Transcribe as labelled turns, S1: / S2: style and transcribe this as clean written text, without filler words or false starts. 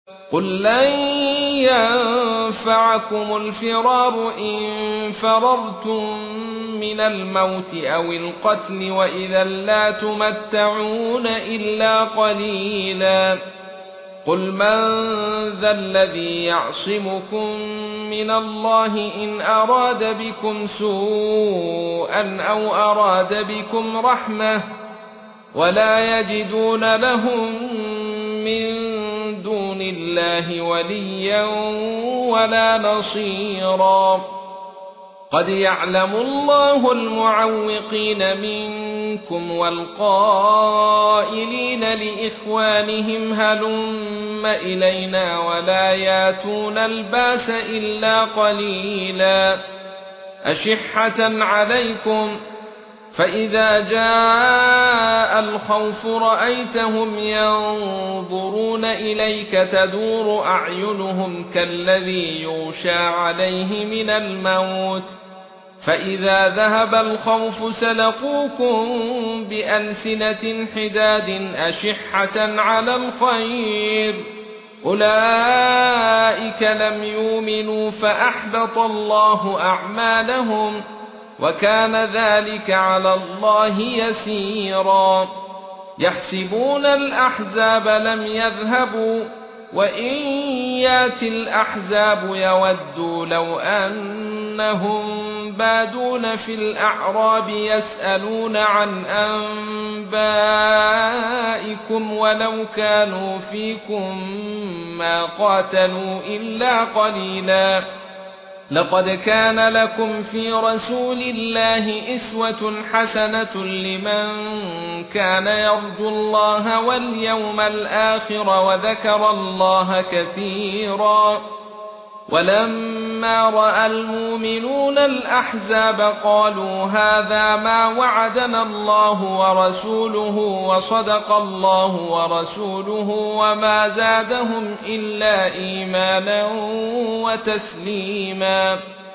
S1: قل لن ينفعكم الفرار إن فررتم من الموت أو القتل وإذا لا تمتعون إلا قليلا قل من ذا الذي يعصمكم من الله إن أراد بكم سوءا أو أراد بكم رحمة ولا يجدون لهم من دون الله وليا ولا نصيرا قد يعلم الله المعوقين منكم والقائلين لإخوانهم هلم إلينا ولا ياتون الباس إلا قليلا أشحة عليكم فإذا جاء الخوف رأيتهم ينظرون إليك تدور أعينهم كالذي يغشى عليه من الموت فإذا ذهب الخوف سلقوكم بألسنة حداد أشحة على الخير أولئك لم يؤمنوا فأحبط الله أعمالهم وكان ذلك على الله يسيرا يحسبون الأحزاب لم يذهبوا وإن ياتي الأحزاب يودوا لو أنهم بادون في الأعراب يسألون عن أنبائكم ولو كانوا فيكم ما قاتلوا إلا قليلا لقد كان لكم في رسول الله أسوة حسنة لمن كان يرجو الله واليوم الآخر وذكر الله كثيرا ولما رأى المؤمنون الأحزاب قالوا هذا ما وعدنا الله ورسوله وصدق الله ورسوله وما زادهم إلا إيمانا وتسليما